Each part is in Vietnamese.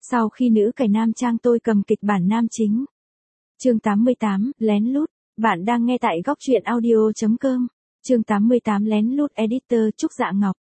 Sau khi nữ cải nam trang tôi cầm kịch bản nam chính. Chương 88, lén lút. Bạn đang nghe tại góc truyện audio.com. Chương 88 lén lút editor Trúc Dạ Ngọc.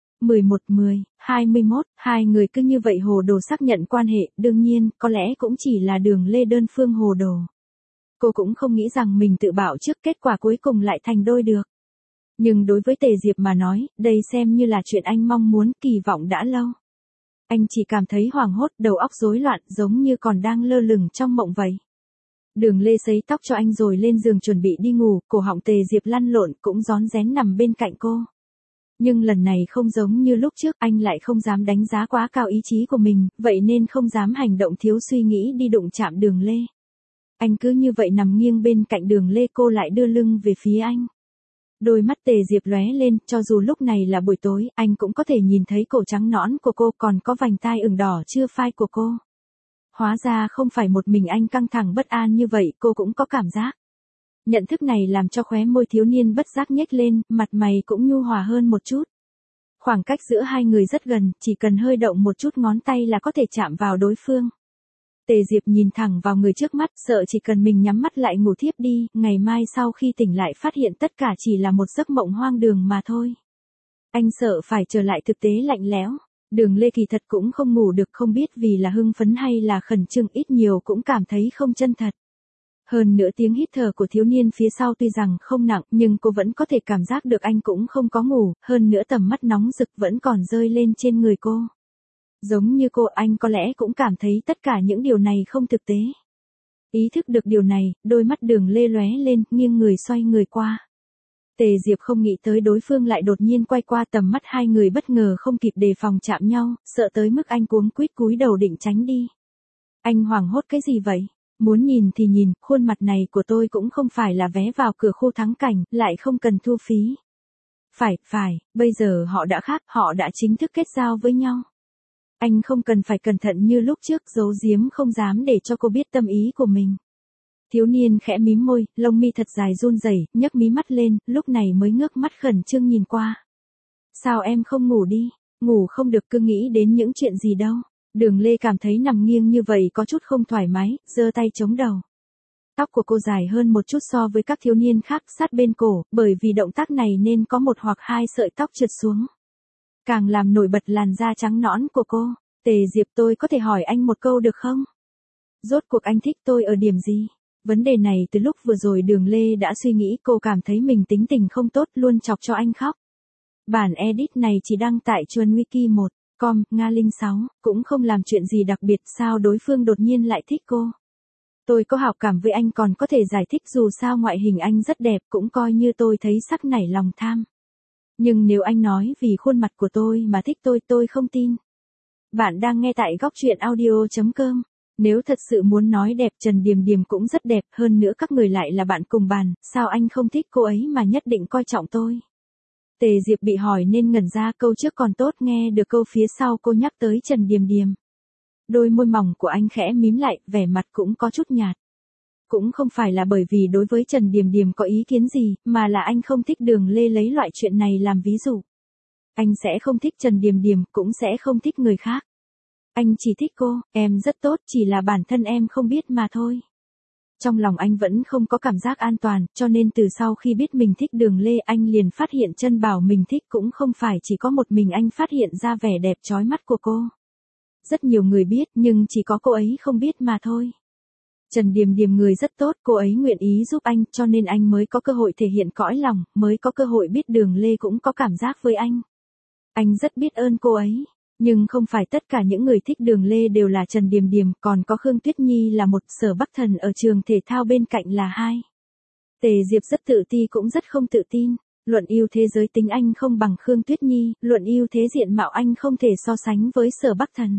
11/10/21, hai người cứ như vậy hồ đồ xác nhận quan hệ, đương nhiên, có lẽ cũng chỉ là Đường Lê đơn phương hồ đồ. Cô cũng không nghĩ rằng mình tự bảo trước, kết quả cuối cùng lại thành đôi được. Nhưng đối với Tề Diệp mà nói, đây xem như là chuyện anh mong muốn, kỳ vọng đã lâu. Anh chỉ cảm thấy hoảng hốt, đầu óc rối loạn, giống như còn đang lơ lửng trong mộng vậy. Đường Lê sấy tóc cho anh rồi lên giường chuẩn bị đi ngủ, cổ họng Tề Diệp lăn lộn cũng rón rén nằm bên cạnh cô. Nhưng lần này không giống như lúc trước, anh lại không dám đánh giá quá cao ý chí của mình, vậy nên không dám hành động thiếu suy nghĩ đi đụng chạm Đường Lê. Anh cứ như vậy nằm nghiêng bên cạnh Đường Lê, cô lại đưa lưng về phía anh. Đôi mắt Tề Diệp lóe lên, cho dù lúc này là buổi tối, anh cũng có thể nhìn thấy cổ trắng nõn của cô, còn có vành tai ửng đỏ chưa phai của cô. Hóa ra không phải một mình anh căng thẳng bất an như vậy, cô cũng có cảm giác. Nhận thức này làm cho khóe môi thiếu niên bất giác nhếch lên, mặt mày cũng nhu hòa hơn một chút. Khoảng cách giữa hai người rất gần, chỉ cần hơi động một chút ngón tay là có thể chạm vào đối phương. Tề Diệp nhìn thẳng vào người trước mắt, sợ chỉ cần mình nhắm mắt lại ngủ thiếp đi, ngày mai sau khi tỉnh lại phát hiện tất cả chỉ là một giấc mộng hoang đường mà thôi. Anh sợ phải trở lại thực tế lạnh lẽo. Đường Lê kỳ thật cũng không ngủ được, không biết vì là hưng phấn hay là khẩn trương, ít nhiều cũng cảm thấy không chân thật. Hơn nữa tiếng hít thở của thiếu niên phía sau tuy rằng không nặng, nhưng cô vẫn có thể cảm giác được anh cũng không có ngủ, hơn nữa tầm mắt nóng rực vẫn còn rơi lên trên người cô. Giống như cô, anh có lẽ cũng cảm thấy tất cả những điều này không thực tế. Ý thức được điều này, đôi mắt Đường Lê lóe lên, nghiêng người xoay người qua. Tề Diệp không nghĩ tới đối phương lại đột nhiên quay qua, tầm mắt hai người bất ngờ không kịp đề phòng chạm nhau, sợ tới mức anh cuống quýt cúi đầu định tránh đi. Anh hoảng hốt, cái gì vậy? Muốn nhìn thì nhìn, khuôn mặt này của tôi cũng không phải là vé vào cửa khu thắng cảnh, lại không cần thu phí. Phải, bây giờ họ đã khác, họ đã chính thức kết giao với nhau. Anh không cần phải cẩn thận như lúc trước, giấu giếm không dám để cho cô biết tâm ý của mình. Thiếu niên khẽ mím môi, lông mi thật dài run rẩy, nhấc mí mắt lên, lúc này mới ngước mắt khẩn trương nhìn qua. Sao em không ngủ đi? Ngủ không được, cứ nghĩ đến những chuyện gì đâu. Đường Lê cảm thấy nằm nghiêng như vậy có chút không thoải mái, giơ tay chống đầu. Tóc của cô dài hơn một chút so với các thiếu niên khác, sát bên cổ, bởi vì động tác này nên có một hoặc hai sợi tóc trượt xuống. Càng làm nổi bật làn da trắng nõn của cô. Tề Diệp, tôi có thể hỏi anh một câu được không? Rốt cuộc anh thích tôi ở điểm gì? Vấn đề này từ lúc vừa rồi Đường Lê đã suy nghĩ, cô cảm thấy mình tính tình không tốt, luôn chọc cho anh khóc. Bản edit này chỉ đăng tại Chuan Wiki 1.com, Nga Linh 6, cũng không làm chuyện gì đặc biệt, sao đối phương đột nhiên lại thích cô. Tôi có hảo cảm với anh, còn có thể giải thích dù sao ngoại hình anh rất đẹp, cũng coi như tôi thấy sắc nảy lòng tham. Nhưng nếu anh nói vì khuôn mặt của tôi mà thích tôi không tin. Bạn đang nghe tại góc truyện audio.com. Nếu thật sự muốn nói đẹp, Trần Điềm Điềm cũng rất đẹp, hơn nữa các người lại là bạn cùng bàn, sao anh không thích cô ấy mà nhất định coi trọng tôi? Tề Diệp bị hỏi nên ngẩn ra, câu trước còn tốt, nghe được câu phía sau cô nhắc tới Trần Điềm Điềm. Đôi môi mỏng của anh khẽ mím lại, vẻ mặt cũng có chút nhạt. Cũng không phải là bởi vì đối với Trần Điềm Điềm có ý kiến gì, mà là anh không thích Đường Lê lấy loại chuyện này làm ví dụ. Anh sẽ không thích Trần Điềm Điềm, cũng sẽ không thích người khác. Anh chỉ thích cô, em rất tốt, chỉ là bản thân em không biết mà thôi. Trong lòng anh vẫn không có cảm giác an toàn, cho nên từ sau khi biết mình thích Đường Lê, anh liền phát hiện chân bảo mình thích, cũng không phải chỉ có một mình anh phát hiện ra vẻ đẹp chói mắt của cô. Rất nhiều người biết, nhưng chỉ có cô ấy không biết mà thôi. Trần Điềm Điềm người rất tốt, cô ấy nguyện ý giúp anh, cho nên anh mới có cơ hội thể hiện cõi lòng, mới có cơ hội biết Đường Lê cũng có cảm giác với anh. Anh rất biết ơn cô ấy. Nhưng không phải tất cả những người thích Đường Lê đều là Trần Điềm Điềm, còn có Khương Tuyết Nhi là một, Sở Bắc Thần ở trường thể thao bên cạnh là hai. Tề Diệp rất tự ti cũng rất không tự tin. Luận yêu thế giới tính anh không bằng Khương Tuyết Nhi, luận yêu thế diện mạo anh không thể so sánh với Sở Bắc Thần.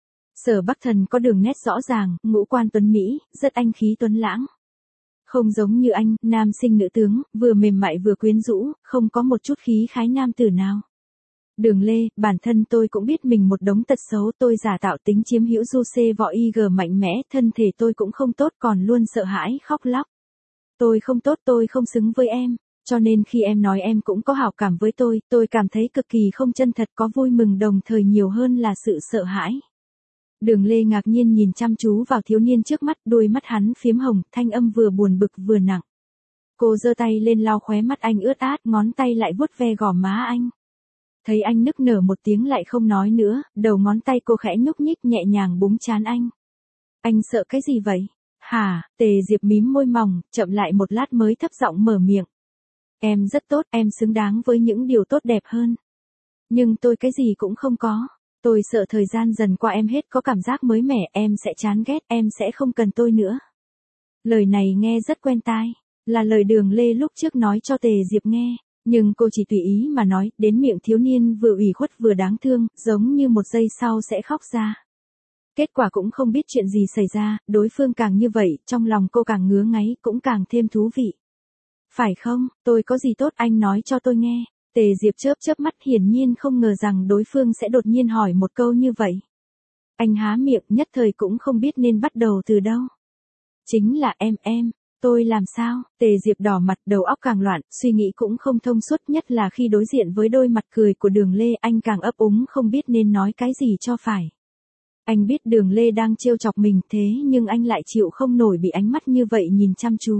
Sở Bắc Thần có đường nét rõ ràng, ngũ quan tuấn Mỹ, rất anh khí tuấn lãng. Không giống như anh, nam sinh nữ tướng, vừa mềm mại vừa quyến rũ, không có một chút khí khái nam tử nào. Đường Lê, bản thân tôi cũng biết mình một đống tật xấu, tôi giả tạo tính chiếm hữu du xê võ IG mạnh mẽ, thân thể tôi cũng không tốt, còn luôn sợ hãi khóc lóc. Tôi không tốt, tôi không xứng với em, cho nên khi em nói em cũng có hảo cảm với tôi cảm thấy cực kỳ không chân thật, có vui mừng đồng thời nhiều hơn là sự sợ hãi. Đường Lê ngạc nhiên nhìn chăm chú vào thiếu niên trước mắt, đôi mắt hắn phiếm hồng, thanh âm vừa buồn bực vừa nặng. Cô giơ tay lên lau khóe mắt anh ướt át, ngón tay lại vuốt ve gò má anh. Thấy anh nức nở một tiếng lại không nói nữa, đầu ngón tay cô khẽ nhúc nhích nhẹ nhàng búng trán anh. Anh sợ cái gì vậy? Hả? Tề Diệp mím môi mỏng, chậm lại một lát mới thấp giọng mở miệng. Em rất tốt, em xứng đáng với những điều tốt đẹp hơn. Nhưng tôi cái gì cũng không có. Tôi sợ thời gian dần qua em hết có cảm giác mới mẻ, em sẽ chán ghét, em sẽ không cần tôi nữa. Lời này nghe rất quen tai, là lời Đường Lê lúc trước nói cho Tề Diệp nghe, nhưng cô chỉ tùy ý mà nói, đến miệng thiếu niên vừa ủy khuất vừa đáng thương, giống như một giây sau sẽ khóc ra. Kết quả cũng không biết chuyện gì xảy ra, đối phương càng như vậy, trong lòng cô càng ngứa ngáy, cũng càng thêm thú vị. Phải không, tôi có gì tốt anh nói cho tôi nghe. Tề Diệp chớp chớp mắt, hiển nhiên không ngờ rằng đối phương sẽ đột nhiên hỏi một câu như vậy. Anh há miệng, nhất thời cũng không biết nên bắt đầu từ đâu. Chính là em, tôi làm sao? Tề Diệp đỏ mặt, đầu óc càng loạn, suy nghĩ cũng không thông suốt, nhất là khi đối diện với đôi mặt cười của Đường Lê, anh càng ấp úng không biết nên nói cái gì cho phải. Anh biết Đường Lê đang trêu chọc mình thế nhưng anh lại chịu không nổi bị ánh mắt như vậy nhìn chăm chú.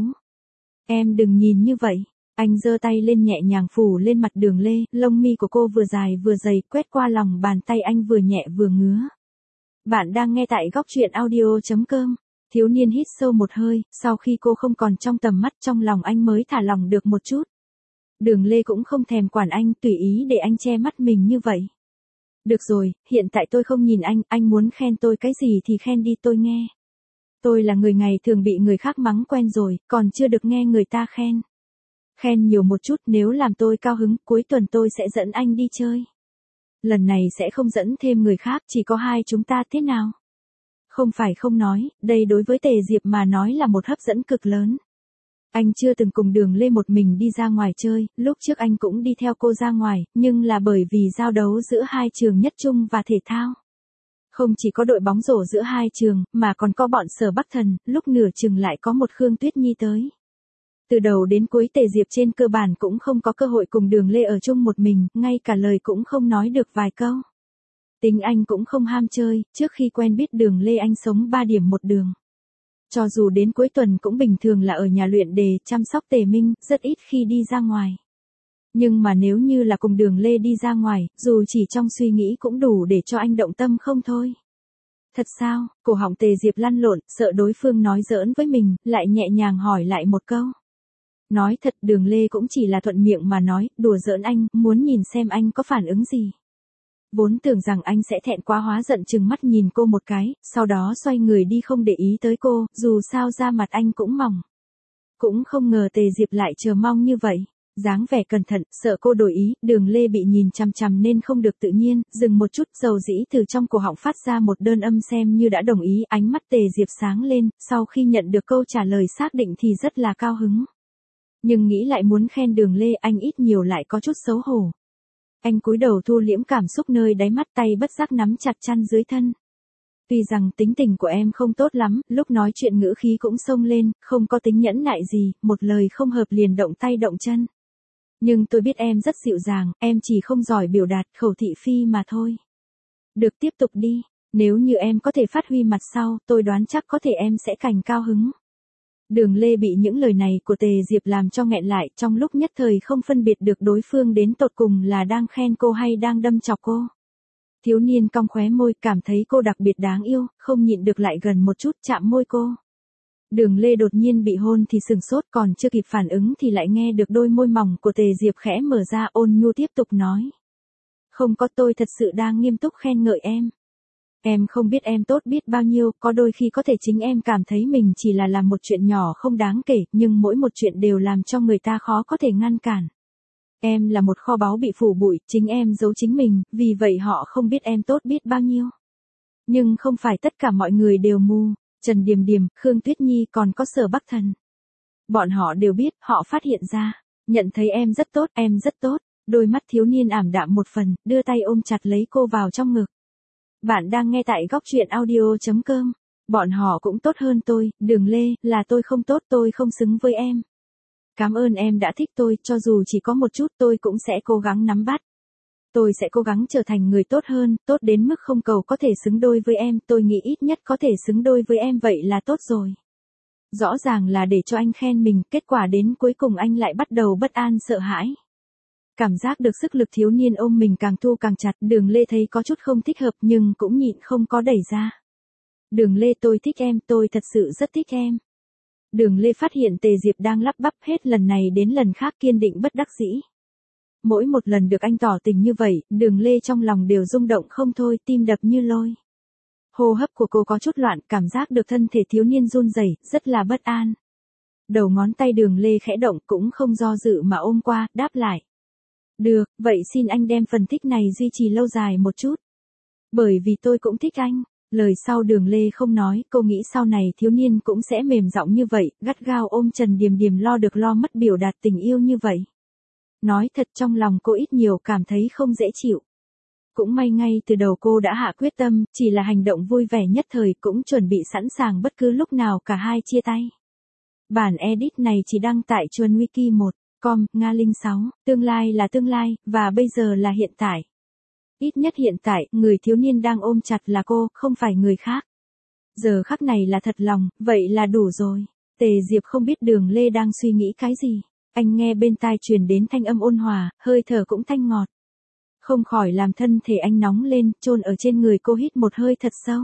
Em đừng nhìn như vậy. Anh giơ tay lên nhẹ nhàng phủ lên mặt Đường Lê, lông mi của cô vừa dài vừa dày, quét qua lòng bàn tay anh vừa nhẹ vừa ngứa. Bạn đang nghe tại góc truyện audio.com. Thiếu niên hít sâu một hơi, sau khi cô không còn trong tầm mắt, trong lòng anh mới thả lỏng được một chút. Đường Lê cũng không thèm quản anh, tùy ý để anh che mắt mình như vậy. Được rồi, hiện tại tôi không nhìn anh muốn khen tôi cái gì thì khen đi tôi nghe. Tôi là người ngày thường bị người khác mắng quen rồi, còn chưa được nghe người ta khen. Khen nhiều một chút, nếu làm tôi cao hứng, cuối tuần tôi sẽ dẫn anh đi chơi. Lần này sẽ không dẫn thêm người khác, chỉ có hai chúng ta thế nào? Không phải không nói, đây đối với Tề Diệp mà nói là một hấp dẫn cực lớn. Anh chưa từng cùng Đường Lê một mình đi ra ngoài chơi, lúc trước anh cũng đi theo cô ra ngoài, nhưng là bởi vì giao đấu giữa hai trường Nhất Trung và thể thao. Không chỉ có đội bóng rổ giữa hai trường, mà còn có bọn Sở Bắc Thần, lúc nửa chừng lại có một Khương Tuyết Nhi tới. Từ đầu đến cuối Tề Diệp trên cơ bản cũng không có cơ hội cùng Đường Lê ở chung một mình, ngay cả lời cũng không nói được vài câu. Tính anh cũng không ham chơi, trước khi quen biết Đường Lê anh sống 3 điểm một đường. Cho dù đến cuối tuần cũng bình thường là ở nhà luyện đề, chăm sóc Tề Minh, rất ít khi đi ra ngoài. Nhưng mà nếu như là cùng Đường Lê đi ra ngoài, dù chỉ trong suy nghĩ cũng đủ để cho anh động tâm không thôi. Thật sao? Cổ họng Tề Diệp lăn lộn, sợ đối phương nói giỡn với mình, lại nhẹ nhàng hỏi lại một câu. Nói thật, Đường Lê cũng chỉ là thuận miệng mà nói, đùa giỡn anh, muốn nhìn xem anh có phản ứng gì. Vốn tưởng rằng anh sẽ thẹn quá hóa giận chừng mắt nhìn cô một cái, sau đó xoay người đi không để ý tới cô, dù sao da mặt anh cũng mỏng. Cũng không ngờ Tề Diệp lại chờ mong như vậy. Dáng vẻ cẩn thận, sợ cô đổi ý, Đường Lê bị nhìn chằm chằm nên không được tự nhiên, dừng một chút, dầu dĩ từ trong cổ họng phát ra một đơn âm xem như đã đồng ý, ánh mắt Tề Diệp sáng lên, sau khi nhận được câu trả lời xác định thì rất là cao hứng. Nhưng nghĩ lại muốn khen Đường Lê, anh ít nhiều lại có chút xấu hổ. Anh cúi đầu thu liễm cảm xúc nơi đáy mắt, tay bất giác nắm chặt chăn dưới thân. Tuy rằng tính tình của em không tốt lắm, lúc nói chuyện ngữ khí cũng xông lên, không có tính nhẫn nại gì, một lời không hợp liền động tay động chân. Nhưng tôi biết em rất dịu dàng, em chỉ không giỏi biểu đạt, khẩu thị phi mà thôi. Được, tiếp tục đi, nếu như em có thể phát huy mặt sau, tôi đoán chắc có thể em sẽ càng cao hứng. Đường Lê bị những lời này của Tề Diệp làm cho nghẹn lại, trong lúc nhất thời không phân biệt được đối phương đến tột cùng là đang khen cô hay đang đâm chọc cô. Thiếu niên cong khóe môi, cảm thấy cô đặc biệt đáng yêu, không nhịn được lại gần một chút chạm môi cô. Đường Lê đột nhiên bị hôn thì sừng sốt, còn chưa kịp phản ứng thì lại nghe được đôi môi mỏng của Tề Diệp khẽ mở ra, ôn nhu tiếp tục nói. Không có, tôi thật sự đang nghiêm túc khen ngợi em. Em không biết em tốt biết bao nhiêu, có đôi khi có thể chính em cảm thấy mình chỉ là làm một chuyện nhỏ không đáng kể, nhưng mỗi một chuyện đều làm cho người ta khó có thể ngăn cản. Em là một kho báu bị phủ bụi, chính em giấu chính mình, vì vậy họ không biết em tốt biết bao nhiêu. Nhưng không phải tất cả mọi người đều mù, Trần Điềm Điềm, Khương Tuyết Nhi còn có Sở Bắc Thần. Bọn họ đều biết, họ phát hiện ra, nhận thấy em rất tốt, em rất tốt. Đôi mắt thiếu niên ảm đạm một phần, đưa tay ôm chặt lấy cô vào trong ngực. Bạn đang nghe tại góc truyện audio.com. Bọn họ cũng tốt hơn tôi, Đường Lê, là tôi không tốt, tôi không xứng với em. Cảm ơn em đã thích tôi, cho dù chỉ có một chút tôi cũng sẽ cố gắng nắm bắt. Tôi sẽ cố gắng trở thành người tốt hơn, tốt đến mức không cầu có thể xứng đôi với em, tôi nghĩ ít nhất có thể xứng đôi với em vậy là tốt rồi. Rõ ràng là để cho anh khen mình, kết quả đến cuối cùng anh lại bắt đầu bất an sợ hãi. Cảm giác được sức lực thiếu niên ôm mình càng thu càng chặt, Đường Lê thấy có chút không thích hợp nhưng cũng nhịn không có đẩy ra. Đường Lê, tôi thích em, tôi thật sự rất thích em. Đường Lê phát hiện Tề Diệp đang lắp bắp hết lần này đến lần khác kiên định bất đắc dĩ. Mỗi một lần được anh tỏ tình như vậy, Đường Lê trong lòng đều rung động không thôi, tim đập như lôi. Hô hấp của cô có chút loạn, cảm giác được thân thể thiếu niên run rẩy, rất là bất an. Đầu ngón tay Đường Lê khẽ động cũng không do dự mà ôm qua, đáp lại. Được, vậy xin anh đem phần thích này duy trì lâu dài một chút. Bởi vì tôi cũng thích anh. Lời sau Đường Lê không nói, cô nghĩ sau này thiếu niên cũng sẽ mềm giọng như vậy, gắt gao ôm Trần Điềm Điềm lo được lo mất biểu đạt tình yêu như vậy. Nói thật trong lòng cô ít nhiều cảm thấy không dễ chịu. Cũng may ngay từ đầu cô đã hạ quyết tâm, chỉ là hành động vui vẻ nhất thời cũng chuẩn bị sẵn sàng bất cứ lúc nào cả hai chia tay. Bản edit này chỉ đăng tại Chuan Wiki 1.com, Nga Linh 6, tương lai là tương lai, và bây giờ là hiện tại. Ít nhất hiện tại, người thiếu niên đang ôm chặt là cô, không phải người khác. Giờ khắc này là thật lòng, vậy là đủ rồi. Tề Diệp không biết Đường Lê đang suy nghĩ cái gì. Anh nghe bên tai truyền đến thanh âm ôn hòa, hơi thở cũng thanh ngọt. Không khỏi làm thân thể anh nóng lên, chôn ở trên người cô hít một hơi thật sâu.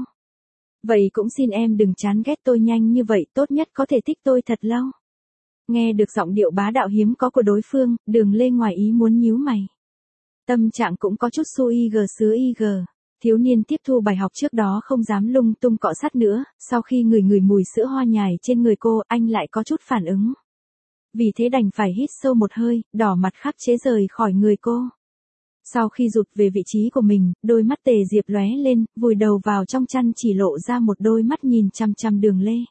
Vậy cũng xin em đừng chán ghét tôi nhanh như vậy, tốt nhất có thể thích tôi thật lâu. Nghe được giọng điệu bá đạo hiếm có của đối phương, Đường Lê ngoài ý muốn nhíu mày. Tâm trạng cũng có chút sứa ig. Thiếu niên tiếp thu bài học trước đó không dám lung tung cọ sát nữa, sau khi ngửi mùi sữa hoa nhài trên người cô, anh lại có chút phản ứng. Vì thế đành phải hít sâu một hơi, đỏ mặt khắc chế rời khỏi người cô. Sau khi rụt về vị trí của mình, đôi mắt Tề Diệp lóe lên, vùi đầu vào trong chăn chỉ lộ ra một đôi mắt nhìn chăm chăm Đường Lê.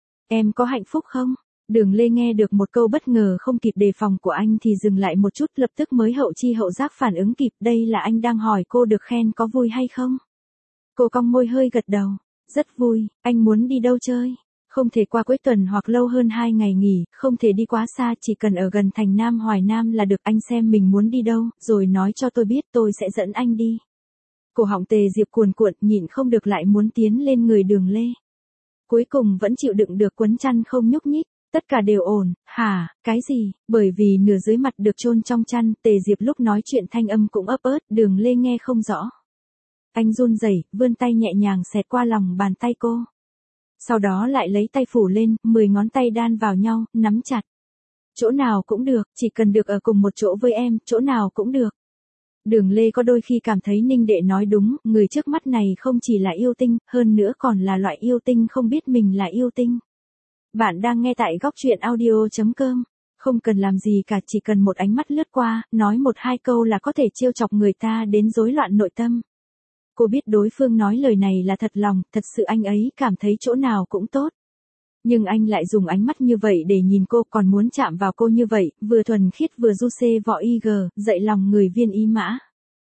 Em có hạnh phúc không? Đường Lê nghe được một câu bất ngờ không kịp đề phòng của anh thì dừng lại một chút, lập tức mới hậu chi hậu giác phản ứng kịp, đây là anh đang hỏi cô được khen có vui hay không? Cô cong môi hơi gật đầu, rất vui, anh muốn đi đâu chơi? Không thể qua cuối tuần hoặc lâu hơn 2 ngày nghỉ, không thể đi quá xa, chỉ cần ở gần thành Nam Hoài Nam là được, anh xem mình muốn đi đâu, rồi nói cho tôi biết tôi sẽ dẫn anh đi. Cổ họng Tề Diệp cuồn cuộn, nhịn không được lại muốn tiến lên người Đường Lê. Cuối cùng vẫn chịu đựng được quấn chăn không nhúc nhích. Tất cả đều ổn, hả, cái gì, bởi vì nửa dưới mặt được chôn trong chăn, Tề Diệp lúc nói chuyện thanh âm cũng ấp ớt, Đường Lê nghe không rõ. Anh run rẩy, vươn tay nhẹ nhàng xẹt qua lòng bàn tay cô. Sau đó lại lấy tay phủ lên, 10 ngón tay đan vào nhau, nắm chặt. Chỗ nào cũng được, chỉ cần được ở cùng một chỗ với em, chỗ nào cũng được. Đường Lê có đôi khi cảm thấy Ninh Đệ nói đúng, người trước mắt này không chỉ là yêu tinh, hơn nữa còn là loại yêu tinh không biết mình là yêu tinh. Bạn đang nghe tại góc truyện audio.com. Không cần làm gì cả, chỉ cần một ánh mắt lướt qua, nói 1-2 câu là có thể trêu chọc người ta đến rối loạn nội tâm. Cô biết đối phương nói lời này là thật lòng, thật sự anh ấy cảm thấy chỗ nào cũng tốt. Nhưng anh lại dùng ánh mắt như vậy để nhìn cô, còn muốn chạm vào cô như vậy, vừa thuần khiết vừa du xê võ ig, dậy lòng người viên ý mã.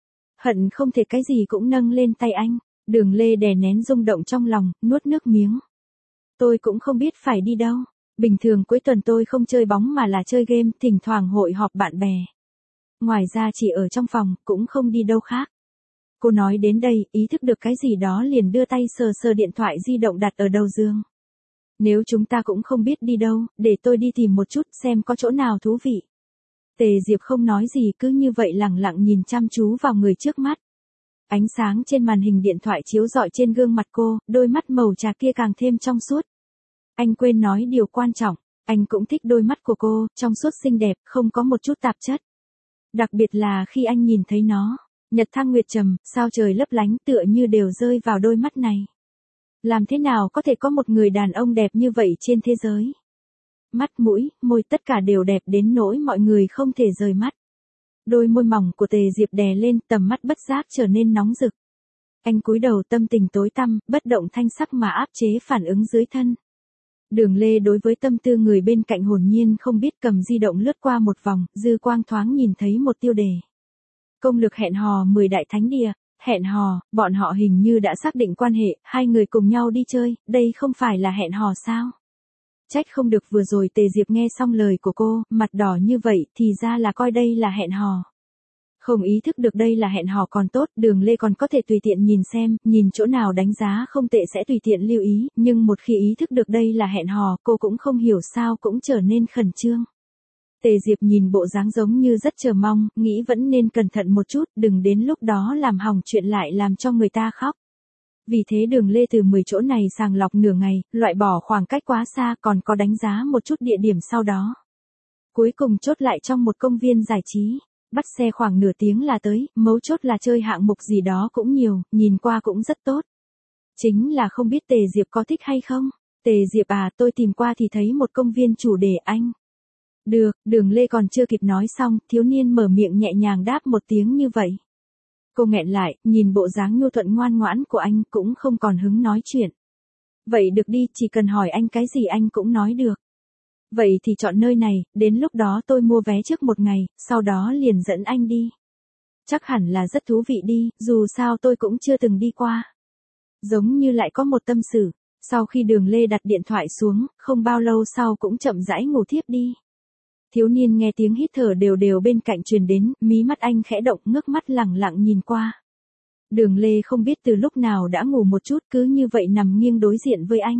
Hận không thể cái gì cũng nâng lên tay anh. Đường Lê đè nén rung động trong lòng, nuốt nước miếng. Tôi cũng không biết phải đi đâu. Bình thường cuối tuần tôi không chơi bóng mà là chơi game, thỉnh thoảng hội họp bạn bè. Ngoài ra chỉ ở trong phòng, cũng không đi đâu khác. Cô nói đến đây, ý thức được cái gì đó liền đưa tay sờ sờ điện thoại di động đặt ở đầu giường. Nếu chúng ta cũng không biết đi đâu, để tôi đi tìm một chút xem có chỗ nào thú vị. Tề Diệp không nói gì, cứ như vậy lẳng lặng nhìn chăm chú vào người trước mắt. Ánh sáng trên màn hình điện thoại chiếu rọi trên gương mặt cô, đôi mắt màu trà kia càng thêm trong suốt. Anh quên nói điều quan trọng, anh cũng thích đôi mắt của cô, trong suốt xinh đẹp, không có một chút tạp chất. Đặc biệt là khi anh nhìn thấy nó, nhật thăng nguyệt trầm, sao trời lấp lánh tựa như đều rơi vào đôi mắt này. Làm thế nào có thể có một người đàn ông đẹp như vậy trên thế giới? Mắt, mũi, môi tất cả đều đẹp đến nỗi mọi người không thể rời mắt. Đôi môi mỏng của Tề Diệp đè lên, tầm mắt bất giác trở nên nóng rực. Anh cúi đầu, tâm tình tối tăm, bất động thanh sắc mà áp chế phản ứng dưới thân. Đường Lê đối với tâm tư người bên cạnh hồn nhiên không biết, cầm di động lướt qua một vòng, dư quang thoáng nhìn thấy một tiêu đề. Công lực hẹn hò 10 đại thánh địa, hẹn hò, bọn họ hình như đã xác định quan hệ, hai người cùng nhau đi chơi, đây không phải là hẹn hò sao? Trách không được vừa rồi Tề Diệp nghe xong lời của cô, mặt đỏ như vậy, thì ra là coi đây là hẹn hò. Không ý thức được đây là hẹn hò còn tốt, Đường Lê còn có thể tùy tiện nhìn xem, nhìn chỗ nào đánh giá không tệ sẽ tùy tiện lưu ý, nhưng một khi ý thức được đây là hẹn hò, cô cũng không hiểu sao cũng trở nên khẩn trương. Tề Diệp nhìn bộ dáng giống như rất chờ mong, nghĩ vẫn nên cẩn thận một chút, đừng đến lúc đó làm hỏng chuyện lại làm cho người ta khóc. Vì thế Đường Lê từ 10 chỗ này sàng lọc nửa ngày, loại bỏ khoảng cách quá xa, còn có đánh giá một chút địa điểm sau đó. Cuối cùng chốt lại trong một công viên giải trí. Bắt xe khoảng nửa tiếng là tới, mấu chốt là chơi hạng mục gì đó cũng nhiều, nhìn qua cũng rất tốt. Chính là không biết Tề Diệp có thích hay không? Tề Diệp à, tôi tìm qua thì thấy một công viên chủ đề anh. Được, Đường Lê còn chưa kịp nói xong, thiếu niên mở miệng nhẹ nhàng đáp một tiếng như vậy. Cô nghẹn lại, nhìn bộ dáng nhu thuận ngoan ngoãn của anh cũng không còn hứng nói chuyện. Vậy được đi, chỉ cần hỏi anh cái gì anh cũng nói được. Vậy thì chọn nơi này, đến lúc đó tôi mua vé trước một ngày, sau đó liền dẫn anh đi. Chắc hẳn là rất thú vị đi, dù sao tôi cũng chưa từng đi qua. Giống như lại có một tâm sự, sau khi Đường Lê đặt điện thoại xuống, không bao lâu sau cũng chậm rãi ngủ thiếp đi. Thiếu niên nghe tiếng hít thở đều đều bên cạnh truyền đến, mí mắt anh khẽ động ngước mắt lẳng lặng nhìn qua. Đường Lê không biết từ lúc nào đã ngủ một chút cứ như vậy nằm nghiêng đối diện với anh.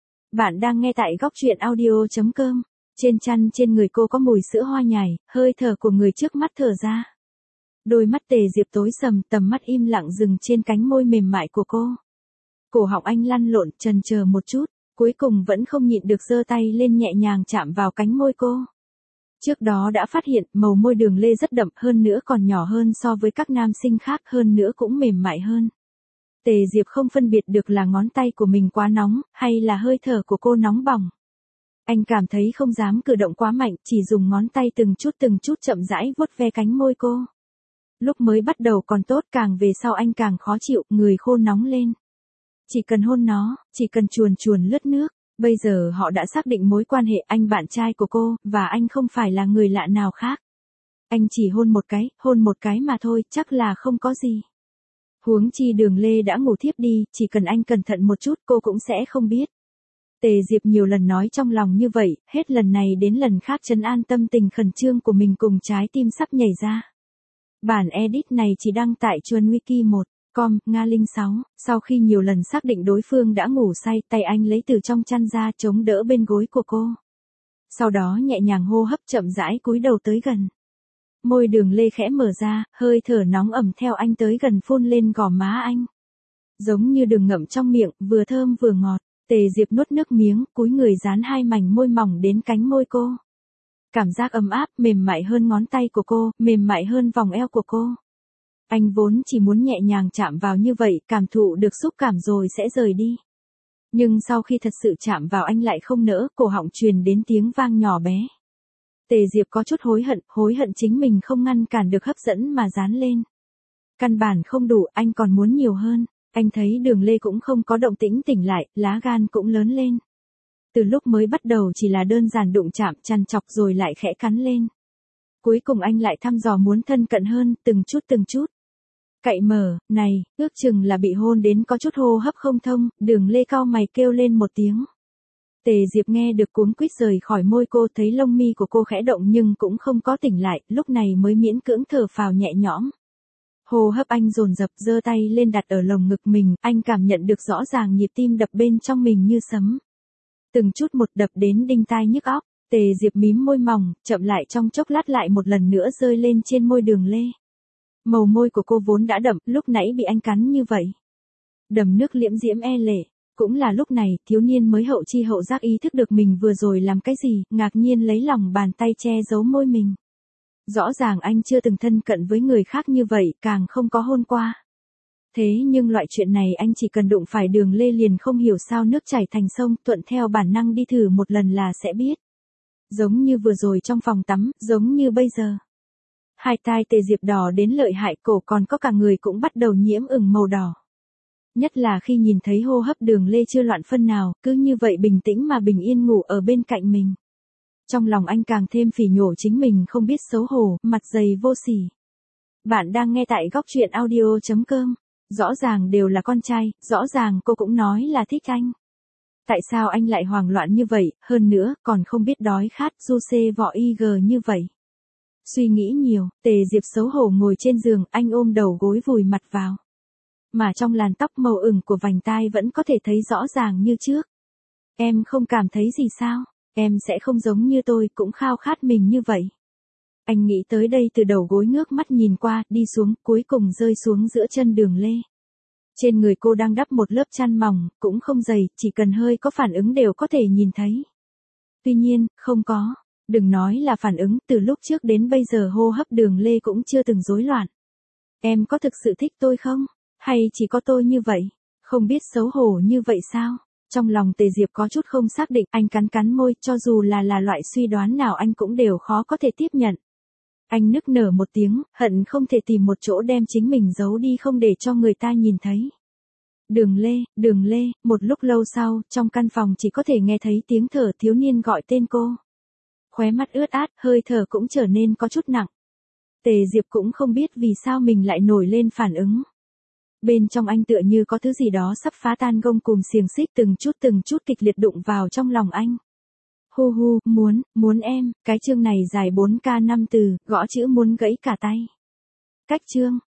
Bạn đang nghe tại góc truyện audio.com. Trên chăn trên người cô có mùi sữa hoa nhài, hơi thở của người trước mắt thở ra. Đôi mắt Tề Diệp tối sầm, tầm mắt im lặng dừng trên cánh môi mềm mại của cô. Cổ họng anh lăn lộn, chần chờ một chút, cuối cùng vẫn không nhịn được giơ tay lên nhẹ nhàng chạm vào cánh môi cô. Trước đó đã phát hiện màu môi Đường Lê rất đậm, hơn nữa còn nhỏ hơn so với các nam sinh khác, hơn nữa cũng mềm mại hơn. Tề Diệp không phân biệt được là ngón tay của mình quá nóng, hay là hơi thở của cô nóng bỏng. Anh cảm thấy không dám cử động quá mạnh, chỉ dùng ngón tay từng chút chậm rãi vuốt ve cánh môi cô. Lúc mới bắt đầu còn tốt, càng về sau anh càng khó chịu, người khô nóng lên. Chỉ cần hôn nó, chỉ cần chuồn chuồn lướt nước. Bây giờ họ đã xác định mối quan hệ, anh bạn trai của cô, và anh không phải là người lạ nào khác. Anh chỉ hôn một cái mà thôi, chắc là không có gì. Huống chi Đường Lê đã ngủ thiếp đi, chỉ cần anh cẩn thận một chút cô cũng sẽ không biết. Tề Diệp nhiều lần nói trong lòng như vậy, hết lần này đến lần khác trấn an tâm tình khẩn trương của mình cùng trái tim sắp nhảy ra. Bản edit này chỉ đăng tại Chuan Wiki 1.com, Nga Linh 6, sau khi nhiều lần xác định đối phương đã ngủ say, tay anh lấy từ trong chăn ra chống đỡ bên gối của cô. Sau đó nhẹ nhàng hô hấp chậm rãi cúi đầu tới gần. Môi Đường Lê khẽ mở ra, hơi thở nóng ẩm theo anh tới gần phun lên gò má anh. Giống như đường ngậm trong miệng, vừa thơm vừa ngọt. Tề Diệp nuốt nước miếng, cúi người dán hai mảnh môi mỏng đến cánh môi cô. Cảm giác ấm áp, mềm mại hơn ngón tay của cô, mềm mại hơn vòng eo của cô. Anh vốn chỉ muốn nhẹ nhàng chạm vào như vậy, cảm thụ được xúc cảm rồi sẽ rời đi. Nhưng sau khi thật sự chạm vào anh lại không nỡ, cổ họng truyền đến tiếng vang nhỏ bé. Tề Diệp có chút hối hận chính mình không ngăn cản được hấp dẫn mà dán lên. Căn bản không đủ, anh còn muốn nhiều hơn. Anh thấy Đường Lê cũng không có động tĩnh tỉnh lại, lá gan cũng lớn lên. Từ lúc mới bắt đầu chỉ là đơn giản đụng chạm, chằn chọc rồi lại khẽ cắn lên. Cuối cùng anh lại thăm dò muốn thân cận hơn, từng chút. Cậy mở, này, ước chừng là bị hôn đến có chút hô hấp không thông, Đường Lê cau mày kêu lên một tiếng. Tề Diệp nghe được cuống quýt rời khỏi môi cô, thấy lông mi của cô khẽ động nhưng cũng không có tỉnh lại, lúc này mới miễn cưỡng thở phào nhẹ nhõm. Hô hấp anh dồn dập, giơ tay lên đặt ở lồng ngực mình, anh cảm nhận được rõ ràng nhịp tim đập bên trong mình như sấm. Từng chút một đập đến đinh tai nhức óc, Tề Diệp mím môi mỏng, chậm lại trong chốc lát lại một lần nữa rơi lên trên môi Đường Lê. Màu môi của cô vốn đã đậm, lúc nãy bị anh cắn như vậy. Đầm nước liễm diễm e lệ. Cũng là lúc này, thiếu niên mới hậu chi hậu giác ý thức được mình vừa rồi làm cái gì, ngạc nhiên lấy lòng bàn tay che giấu môi mình. Rõ ràng anh chưa từng thân cận với người khác như vậy, càng không có hôn qua. Thế nhưng loại chuyện này anh chỉ cần đụng phải Đường Lê liền không hiểu sao nước chảy thành sông, thuận theo bản năng đi thử một lần là sẽ biết. Giống như vừa rồi trong phòng tắm, giống như bây giờ. Hai tai Tề Diệp đỏ đến lợi hại, cổ còn có cả người cũng bắt đầu nhiễm ửng màu đỏ. Nhất là khi nhìn thấy hô hấp Đường Lê chưa loạn phân nào, cứ như vậy bình tĩnh mà bình yên ngủ ở bên cạnh mình. Trong lòng anh càng thêm phỉ nhổ chính mình không biết xấu hổ, mặt dày vô sỉ. Bạn đang nghe tại góc truyện audio.com. Rõ ràng đều là con trai, rõ ràng cô cũng nói là thích anh. Tại sao anh lại hoảng loạn như vậy, hơn nữa, còn không biết đói khát, du xê vỏ IG như vậy. Suy nghĩ nhiều, Tề Diệp xấu hổ ngồi trên giường, anh ôm đầu gối vùi mặt vào. Mà trong làn tóc màu ửng của vành tai vẫn có thể thấy rõ ràng như trước. Em không cảm thấy gì sao? Em sẽ không giống như tôi cũng khao khát mình như vậy. Anh nghĩ tới đây từ đầu gối ngước mắt nhìn qua, đi xuống, cuối cùng rơi xuống giữa chân Đường Lê. Trên người cô đang đắp một lớp chăn mỏng, cũng không dày, chỉ cần hơi có phản ứng đều có thể nhìn thấy. Tuy nhiên, không có. Đừng nói là phản ứng, từ lúc trước đến bây giờ hô hấp Đường Lê cũng chưa từng rối loạn. Em có thực sự thích tôi không? Hay chỉ có tôi như vậy? Không biết xấu hổ như vậy sao? Trong lòng Tề Diệp có chút không xác định, anh cắn cắn môi, cho dù là loại suy đoán nào anh cũng đều khó có thể tiếp nhận. Anh nức nở một tiếng, hận không thể tìm một chỗ đem chính mình giấu đi không để cho người ta nhìn thấy. Đường Lê, một lúc lâu sau, trong căn phòng chỉ có thể nghe thấy tiếng thở thiếu niên gọi tên cô. Khóe mắt ướt át, hơi thở cũng trở nên có chút nặng. Tề Diệp cũng không biết vì sao mình lại nổi lên phản ứng. Bên trong anh tựa như có thứ gì đó sắp phá tan gông cùm xiềng xích từng chút kịch liệt đụng vào trong lòng anh. Hu hu, muốn em, cái chương này dài 4k 5 từ, gõ chữ muốn gãy cả tay. Cách chương.